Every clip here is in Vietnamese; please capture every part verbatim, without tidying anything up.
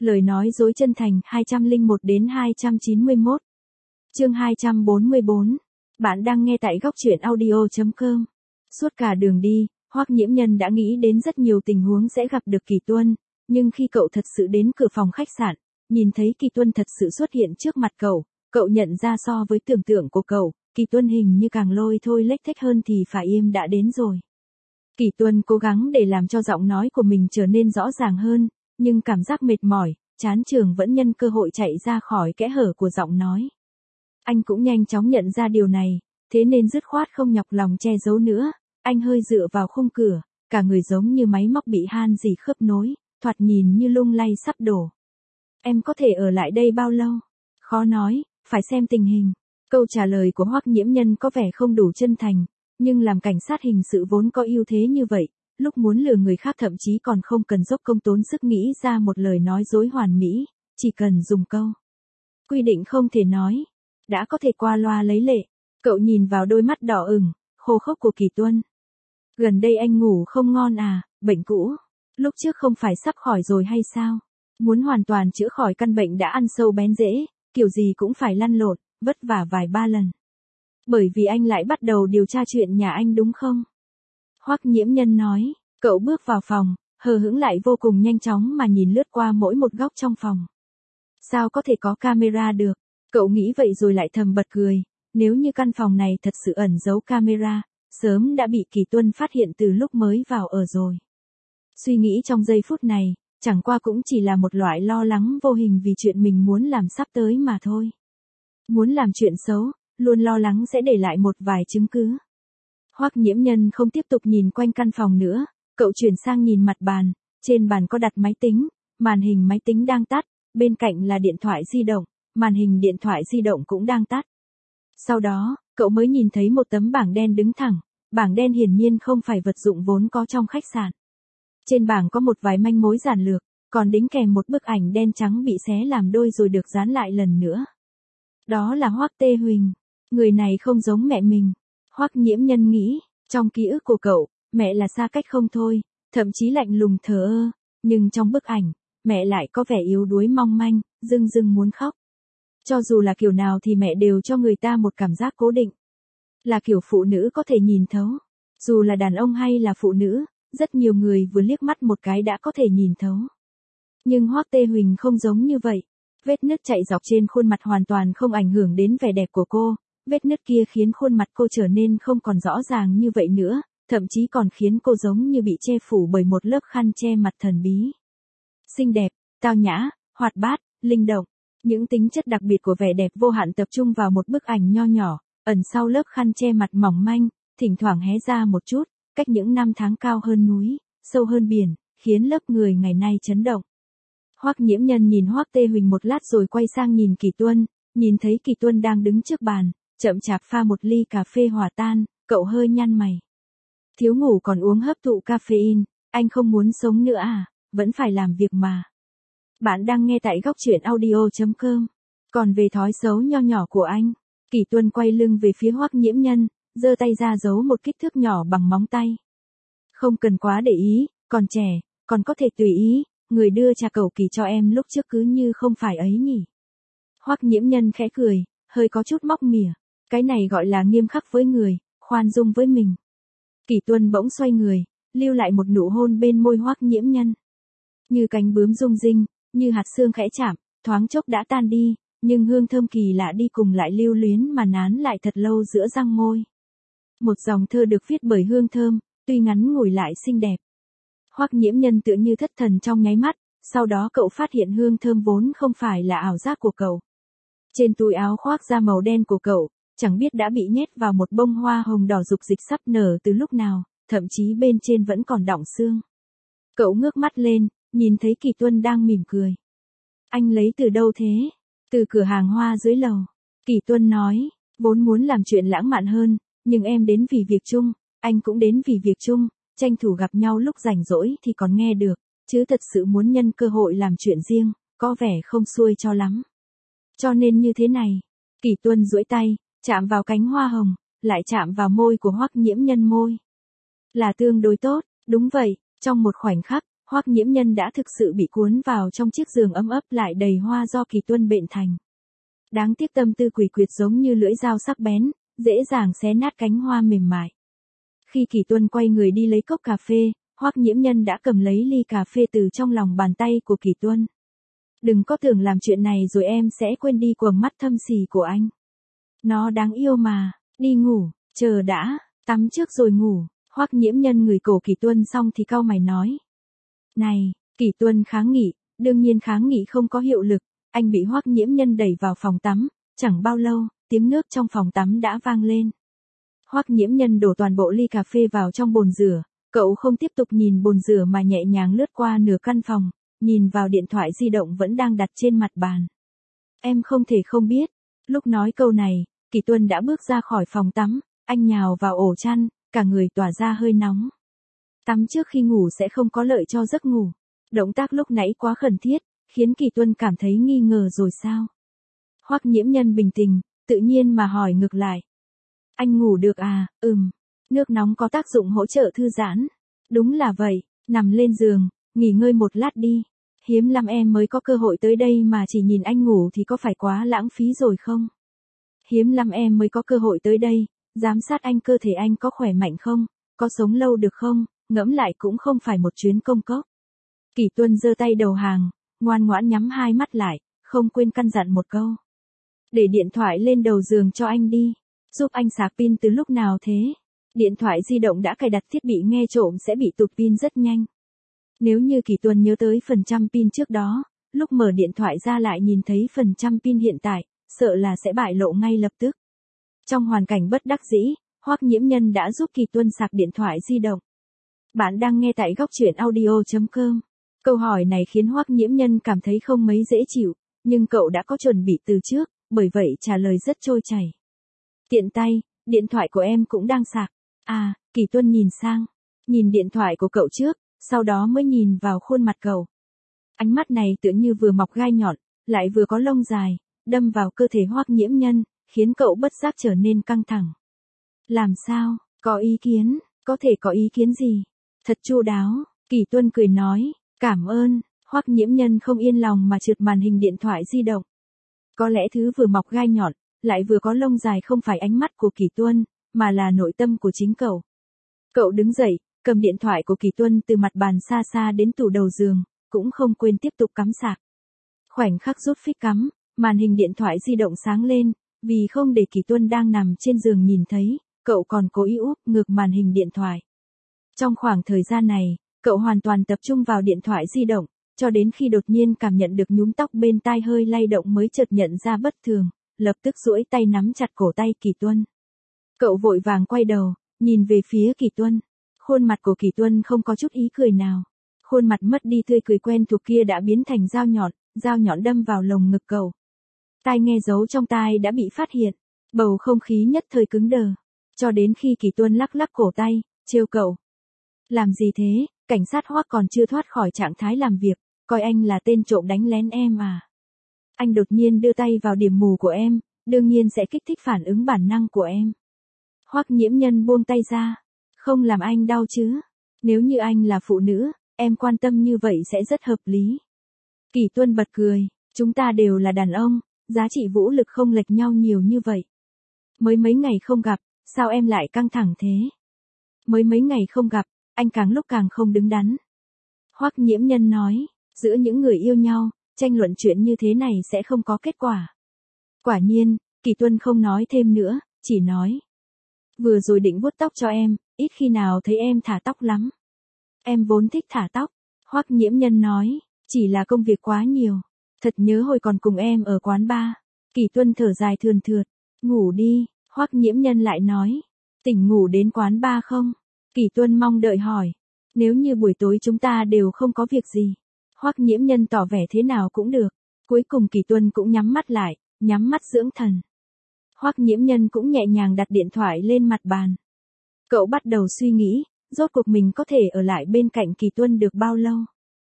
Lời nói dối chân thành hai trăm lẻ một đến hai trăm chín mươi mốt. Chương hai trăm bốn mươi bốn. Bạn đang nghe tại góc truyện audio chấm com. Suốt cả đường đi, Hoắc Nhiễm Nhân đã nghĩ đến rất nhiều tình huống sẽ gặp được Kỳ Tuân, nhưng khi cậu thật sự đến cửa phòng khách sạn, nhìn thấy Kỳ Tuân thật sự xuất hiện trước mặt cậu, cậu nhận ra so với tưởng tượng của cậu, Kỳ Tuân hình như càng lôi thôi lếch thếch hơn thì phải im đã đến rồi. Kỳ Tuân cố gắng để làm cho giọng nói của mình trở nên rõ ràng hơn, nhưng cảm giác mệt mỏi, chán chường vẫn nhân cơ hội chạy ra khỏi kẽ hở của giọng nói. Anh cũng nhanh chóng nhận ra điều này, thế nên dứt khoát không nhọc lòng che giấu nữa, anh hơi dựa vào khung cửa, cả người giống như máy móc bị han rỉ khớp nối, thoạt nhìn như lung lay sắp đổ. Em có thể ở lại đây bao lâu? Khó nói, phải xem tình hình. Câu trả lời của Hoắc Nhiễm Nhân có vẻ không đủ chân thành, nhưng làm cảnh sát hình sự vốn có ưu thế như vậy, lúc muốn lừa người khác thậm chí còn không cần dốc công tốn sức nghĩ ra một lời nói dối hoàn mỹ, chỉ cần dùng câu quy định không thể nói, đã có thể qua loa lấy lệ. Cậu nhìn vào đôi mắt đỏ ửng, khô khốc của Kỳ Tuân. Gần đây anh ngủ không ngon à, bệnh cũ, lúc trước không phải sắp khỏi rồi hay sao? Muốn hoàn toàn chữa khỏi căn bệnh đã ăn sâu bén rễ, kiểu gì cũng phải lăn lộn, vất vả vài ba lần. Bởi vì anh lại bắt đầu điều tra chuyện nhà anh đúng không? Hoắc Nhiễm Nhân nói, cậu bước vào phòng, hờ hững lại vô cùng nhanh chóng mà nhìn lướt qua mỗi một góc trong phòng. Sao có thể có camera được? Cậu nghĩ vậy rồi lại thầm bật cười, nếu như căn phòng này thật sự ẩn giấu camera, sớm đã bị Kỳ Tuân phát hiện từ lúc mới vào ở rồi. Suy nghĩ trong giây phút này, chẳng qua cũng chỉ là một loại lo lắng vô hình vì chuyện mình muốn làm sắp tới mà thôi. Muốn làm chuyện xấu, luôn lo lắng sẽ để lại một vài chứng cứ. Hoắc Nhiễm Nhân không tiếp tục nhìn quanh căn phòng nữa, cậu chuyển sang nhìn mặt bàn, trên bàn có đặt máy tính, màn hình máy tính đang tắt, bên cạnh là điện thoại di động, màn hình điện thoại di động cũng đang tắt. Sau đó, cậu mới nhìn thấy một tấm bảng đen đứng thẳng, bảng đen hiển nhiên không phải vật dụng vốn có trong khách sạn. Trên bảng có một vài manh mối giản lược, còn đính kèm một bức ảnh đen trắng bị xé làm đôi rồi được dán lại lần nữa. Đó là Hoắc Tê Huỳnh, người này không giống mẹ mình. Hoắc Nhiễm Nhân nghĩ, trong ký ức của cậu, mẹ là xa cách không thôi, thậm chí lạnh lùng thờ ơ, nhưng trong bức ảnh, mẹ lại có vẻ yếu đuối mong manh, rưng rưng muốn khóc. Cho dù là kiểu nào thì mẹ đều cho người ta một cảm giác cố định. Là kiểu phụ nữ có thể nhìn thấu. Dù là đàn ông hay là phụ nữ, rất nhiều người vừa liếc mắt một cái đã có thể nhìn thấu. Nhưng Hoắc Tê Huỳnh không giống như vậy. Vết nứt chạy dọc trên khuôn mặt hoàn toàn không ảnh hưởng đến vẻ đẹp của cô. Vết nứt kia khiến khuôn mặt cô trở nên không còn rõ ràng như vậy nữa, thậm chí còn khiến cô giống như bị che phủ bởi một lớp khăn che mặt thần bí. Xinh đẹp, tao nhã, hoạt bát, linh động. Những tính chất đặc biệt của vẻ đẹp vô hạn tập trung vào một bức ảnh nho nhỏ, ẩn sau lớp khăn che mặt mỏng manh, thỉnh thoảng hé ra một chút, cách những năm tháng cao hơn núi, sâu hơn biển, khiến lớp người ngày nay chấn động. Hoắc Nhiễm Nhân nhìn Hoắc Tê Huỳnh một lát rồi quay sang nhìn Kỳ Tuân, nhìn thấy Kỳ Tuân đang đứng trước bàn, chậm chạp pha một ly cà phê hòa tan, cậu hơi nhăn mày. Thiếu ngủ còn uống hấp thụ caffeine, anh không muốn sống nữa à, vẫn phải làm việc mà. Bạn đang nghe tại góc truyện audio chấm com. Còn về thói xấu nho nhỏ của anh, Kỳ Tuân quay lưng về phía Hoắc Nhiễm Nhân, giơ tay ra giấu một kích thước nhỏ bằng móng tay. Không cần quá để ý, còn trẻ, còn có thể tùy ý, người đưa trà cầu kỳ cho em lúc trước cứ như không phải ấy nhỉ. Hoắc Nhiễm Nhân khẽ cười, hơi có chút móc mỉa, cái này gọi là nghiêm khắc với người, khoan dung với mình. Kỳ Tuân bỗng xoay người, lưu lại một nụ hôn bên môi Hoắc Nhiễm Nhân. Như cánh bướm rung rinh, như hạt sương khẽ chạm, thoáng chốc đã tan đi, nhưng hương thơm kỳ lạ đi cùng lại lưu luyến mà nán lại thật lâu giữa răng môi. Một dòng thơ được viết bởi hương thơm, tuy ngắn ngủi lại xinh đẹp. Hoắc Nhiễm Nhân tựa như thất thần trong nháy mắt, sau đó cậu phát hiện hương thơm vốn không phải là ảo giác của cậu. Trên túi áo khoác da màu đen của cậu, chẳng biết đã bị nhét vào một bông hoa hồng đỏ rục dịch sắp nở từ lúc nào, thậm chí bên trên vẫn còn đọng sương. Cậu ngước mắt lên, nhìn thấy Kỳ Tuân đang mỉm cười. Anh lấy từ đâu thế? Từ cửa hàng hoa dưới lầu. Kỳ Tuân nói, vốn muốn làm chuyện lãng mạn hơn, nhưng em đến vì việc chung, anh cũng đến vì việc chung, tranh thủ gặp nhau lúc rảnh rỗi thì còn nghe được, chứ thật sự muốn nhân cơ hội làm chuyện riêng, có vẻ không xuôi cho lắm. Cho nên như thế này, Kỳ Tuân duỗi tay, chạm vào cánh hoa hồng, lại chạm vào môi của Hoắc Nhiễm Nhân môi. Là tương đối tốt, đúng vậy, trong một khoảnh khắc, Hoắc Nhiễm Nhân đã thực sự bị cuốn vào trong chiếc giường ấm ấp lại đầy hoa do Kỳ Tuân bệnh thành. Đáng tiếc tâm tư quỷ quyệt giống như lưỡi dao sắc bén, dễ dàng xé nát cánh hoa mềm mại. Khi Kỳ Tuân quay người đi lấy cốc cà phê, Hoắc Nhiễm Nhân đã cầm lấy ly cà phê từ trong lòng bàn tay của Kỳ Tuân. Đừng có tưởng làm chuyện này rồi em sẽ quên đi quầng mắt thâm sỉ của anh. Nó đáng yêu mà, đi ngủ, chờ đã, tắm trước rồi ngủ. Hoắc Nhiễm Nhân ngửi cổ Kỳ Tuân xong thì cau mày nói. Này, Kỳ Tuân kháng nghị, đương nhiên kháng nghị không có hiệu lực, anh bị Hoắc Nhiễm Nhân đẩy vào phòng tắm, chẳng bao lâu, tiếng nước trong phòng tắm đã vang lên. Hoắc Nhiễm Nhân đổ toàn bộ ly cà phê vào trong bồn rửa, cậu không tiếp tục nhìn bồn rửa mà nhẹ nhàng lướt qua nửa căn phòng, nhìn vào điện thoại di động vẫn đang đặt trên mặt bàn. Em không thể không biết, lúc nói câu này, Kỳ Tuân đã bước ra khỏi phòng tắm, anh nhào vào ổ chăn, cả người tỏa ra hơi nóng. Tắm trước khi ngủ sẽ không có lợi cho giấc ngủ. Động tác lúc nãy quá khẩn thiết, khiến Kỳ Tuân cảm thấy nghi ngờ rồi sao? Hoắc Nhiễm Nhân bình tĩnh, tự nhiên mà hỏi ngược lại. Anh ngủ được à? Ừm. Nước nóng có tác dụng hỗ trợ thư giãn. Đúng là vậy, nằm lên giường, nghỉ ngơi một lát đi. Hiếm lắm em mới có cơ hội tới đây mà chỉ nhìn anh ngủ thì có phải quá lãng phí rồi không? Hiếm lắm em mới có cơ hội tới đây, giám sát anh cơ thể anh có khỏe mạnh không, có sống lâu được không, ngẫm lại cũng không phải một chuyến công cốc. Kỳ Tuân giơ tay đầu hàng, ngoan ngoãn nhắm hai mắt lại, không quên căn dặn một câu. Để điện thoại lên đầu giường cho anh đi, giúp anh sạc pin từ lúc nào thế? Điện thoại di động đã cài đặt thiết bị nghe trộm sẽ bị tụt pin rất nhanh. Nếu như Kỳ Tuân nhớ tới phần trăm pin trước đó, lúc mở điện thoại ra lại nhìn thấy phần trăm pin hiện tại, sợ là sẽ bại lộ ngay lập tức. Trong hoàn cảnh bất đắc dĩ, Hoắc Nhiễm Nhân đã giúp Kỳ Tuân sạc điện thoại di động. Bạn đang nghe tại góc truyện audio chấm com. Câu hỏi này khiến Hoắc Nhiễm Nhân cảm thấy không mấy dễ chịu, nhưng cậu đã có chuẩn bị từ trước, bởi vậy trả lời rất trôi chảy. Tiện tay, điện thoại của em cũng đang sạc. À, Kỳ Tuân nhìn sang, nhìn điện thoại của cậu trước, sau đó mới nhìn vào khuôn mặt cậu. Ánh mắt này tựa như vừa mọc gai nhọn, lại vừa có lông dài, đâm vào cơ thể Hoắc Nhiễm Nhân, khiến cậu bất giác trở nên căng thẳng. Làm sao, có ý kiến, có thể có ý kiến gì? Thật chu đáo, Kỳ Tuân cười nói, cảm ơn. Hoắc Nhiễm Nhân không yên lòng mà trượt màn hình điện thoại di động. Có lẽ thứ vừa mọc gai nhọn, lại vừa có lông dài không phải ánh mắt của Kỳ Tuân, mà là nội tâm của chính cậu. Cậu đứng dậy, cầm điện thoại của Kỳ Tuân từ mặt bàn xa xa đến tủ đầu giường, cũng không quên tiếp tục cắm sạc. Khoảnh khắc rút phích cắm, màn hình điện thoại di động sáng lên, vì không để Kỳ Tuân đang nằm trên giường nhìn thấy, cậu còn cố ý úp ngược màn hình điện thoại. Trong khoảng thời gian này, cậu hoàn toàn tập trung vào điện thoại di động, cho đến khi đột nhiên cảm nhận được nhúm tóc bên tai hơi lay động mới chợt nhận ra bất thường, lập tức duỗi tay nắm chặt cổ tay Kỳ Tuân. Cậu vội vàng quay đầu, nhìn về phía Kỳ Tuân. Khuôn mặt của Kỳ Tuân không có chút ý cười nào. Khuôn mặt mất đi tươi cười quen thuộc kia đã biến thành dao nhọn, dao nhọn đâm vào lồng ngực cậu. Tai nghe giấu trong tai đã bị phát hiện, bầu không khí nhất thời cứng đờ, cho đến khi Kỳ Tuân lắc lắc cổ tay, trêu cậu. Làm gì thế, cảnh sát Hoắc còn chưa thoát khỏi trạng thái làm việc, coi anh là tên trộm đánh lén em à. Anh đột nhiên đưa tay vào điểm mù của em, đương nhiên sẽ kích thích phản ứng bản năng của em. Hoắc Nhiễm Nhân buông tay ra, không làm anh đau chứ. Nếu như anh là phụ nữ, em quan tâm như vậy sẽ rất hợp lý. Kỳ Tuân bật cười, chúng ta đều là đàn ông, giá trị vũ lực không lệch nhau nhiều như vậy. Mới mấy ngày không gặp, sao em lại căng thẳng thế? Mới mấy ngày không gặp, anh càng lúc càng không đứng đắn. Hoắc Nhiễm Nhân nói, giữa những người yêu nhau, tranh luận chuyện như thế này sẽ không có kết quả. Quả nhiên, Kỳ Tuân không nói thêm nữa, chỉ nói. Vừa rồi định vuốt tóc cho em, ít khi nào thấy em thả tóc lắm. Em vốn thích thả tóc. Hoắc Nhiễm Nhân nói, chỉ là công việc quá nhiều. Thật nhớ hồi còn cùng em ở quán bar. Kỳ Tuân thở dài thườn thượt, ngủ đi. Hoắc Nhiễm Nhân lại nói, tỉnh ngủ đến quán bar không? Kỳ Tuân mong đợi hỏi, nếu như buổi tối chúng ta đều không có việc gì. Hoắc Nhiễm Nhân tỏ vẻ thế nào cũng được. Cuối cùng Kỳ Tuân cũng nhắm mắt lại, nhắm mắt dưỡng thần. Hoắc Nhiễm Nhân cũng nhẹ nhàng đặt điện thoại lên mặt bàn. Cậu bắt đầu suy nghĩ, rốt cuộc mình có thể ở lại bên cạnh Kỳ Tuân được bao lâu.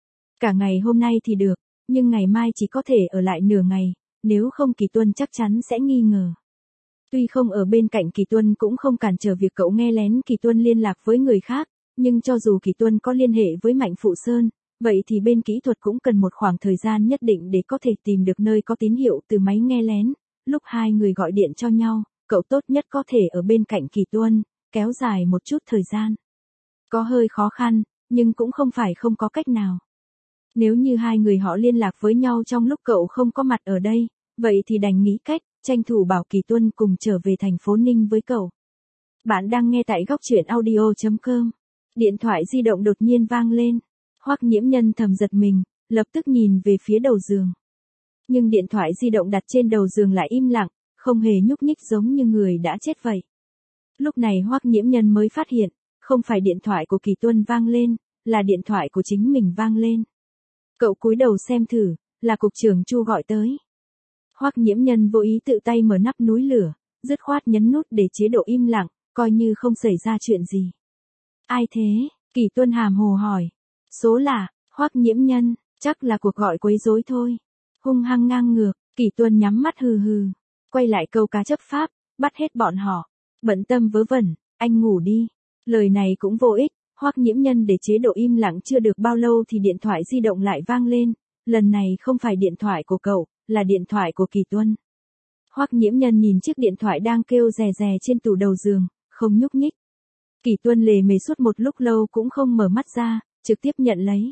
Cả ngày hôm nay thì được, nhưng ngày mai chỉ có thể ở lại nửa ngày, nếu không Kỳ Tuân chắc chắn sẽ nghi ngờ. Tuy không ở bên cạnh Kỳ Tuân cũng không cản trở việc cậu nghe lén Kỳ Tuân liên lạc với người khác, nhưng cho dù Kỳ Tuân có liên hệ với Mạnh Phụ Sơn, vậy thì bên kỹ thuật cũng cần một khoảng thời gian nhất định để có thể tìm được nơi có tín hiệu từ máy nghe lén. Lúc hai người gọi điện cho nhau, cậu tốt nhất có thể ở bên cạnh Kỳ Tuân, kéo dài một chút thời gian. Có hơi khó khăn, nhưng cũng không phải không có cách nào. Nếu như hai người họ liên lạc với nhau trong lúc cậu không có mặt ở đây, vậy thì đành nghĩ cách, tranh thủ bảo Kỳ Tuân cùng trở về thành phố Ninh với cậu. Bạn đang nghe tại góc truyện audio chấm com. Điện thoại di động đột nhiên vang lên. Hoắc Nhiễm Nhân thầm giật mình, lập tức nhìn về phía đầu giường. Nhưng điện thoại di động đặt trên đầu giường lại im lặng, không hề nhúc nhích giống như người đã chết vậy. Lúc này Hoắc Nhiễm Nhân mới phát hiện, không phải điện thoại của Kỳ Tuân vang lên, là điện thoại của chính mình vang lên. Cậu cúi đầu xem thử, là cục trưởng Chu gọi tới. Hoắc Nhiễm Nhân vô ý tự tay mở nắp núi lửa, dứt khoát nhấn nút để chế độ im lặng, coi như không xảy ra chuyện gì. Ai thế? Kỳ Tuân hàm hồ hỏi. Số lạ, Hoắc Nhiễm Nhân, chắc là cuộc gọi quấy rối thôi. Hung hăng ngang ngược, Kỳ Tuân nhắm mắt hừ hừ. Quay lại câu cá chấp pháp, bắt hết bọn họ. Bận tâm vớ vẩn, anh ngủ đi. Lời này cũng vô ích, Hoắc Nhiễm Nhân để chế độ im lặng chưa được bao lâu thì điện thoại di động lại vang lên. Lần này không phải điện thoại của cậu, là điện thoại của Kỳ Tuân. Hoắc Nhiễm Nhân nhìn chiếc điện thoại đang kêu rè rè trên tủ đầu giường, không nhúc nhích. Kỳ Tuân lề mề suốt một lúc lâu cũng không mở mắt ra, trực tiếp nhận lấy.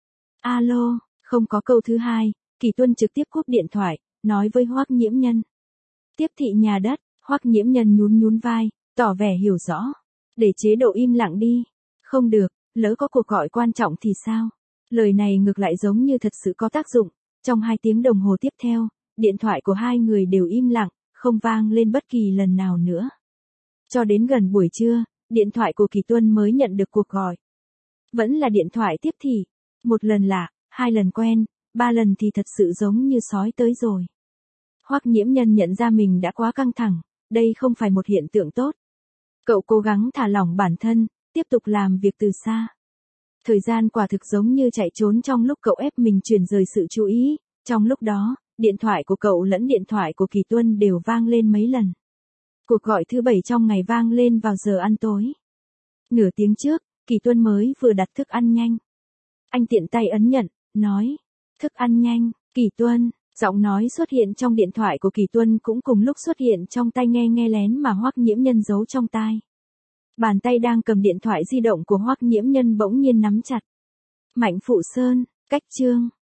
Alo, không có câu thứ hai, Kỳ Tuân trực tiếp cúp điện thoại, nói với Hoắc Nhiễm Nhân. Tiếp thị nhà đất, Hoắc Nhiễm Nhân nhún nhún vai, tỏ vẻ hiểu rõ. Để chế độ im lặng đi. Không được, lỡ có cuộc gọi quan trọng thì sao? Lời này ngược lại giống như thật sự có tác dụng. Trong hai tiếng đồng hồ tiếp theo, điện thoại của hai người đều im lặng, không vang lên bất kỳ lần nào nữa. Cho đến gần buổi trưa, điện thoại của Kỳ Tuân mới nhận được cuộc gọi. Vẫn là điện thoại tiếp thị. Một lần lạ, hai lần quen, ba lần thì thật sự giống như sói tới rồi. Hoắc Nhiễm Nhân nhận ra mình đã quá căng thẳng, đây không phải một hiện tượng tốt. Cậu cố gắng thả lỏng bản thân, tiếp tục làm việc từ xa. Thời gian quả thực giống như chạy trốn trong lúc cậu ép mình chuyển rời sự chú ý. Trong lúc đó, điện thoại của cậu lẫn điện thoại của Kỳ Tuân đều vang lên mấy lần. Cuộc gọi thứ bảy trong ngày vang lên vào giờ ăn tối. Nửa tiếng trước, Kỳ Tuân mới vừa đặt thức ăn nhanh. Anh tiện tay ấn nhận, nói. Thức ăn nhanh, Kỳ Tuân. Giọng nói xuất hiện trong điện thoại của Kỳ Tuân cũng cùng lúc xuất hiện trong tai nghe nghe lén mà Hoắc Nhiễm Nhân giấu trong tai. Bàn tay đang cầm điện thoại di động của Hoắc Nhiễm Nhân bỗng nhiên nắm chặt. Mạnh Phụ Sơn, cách chương.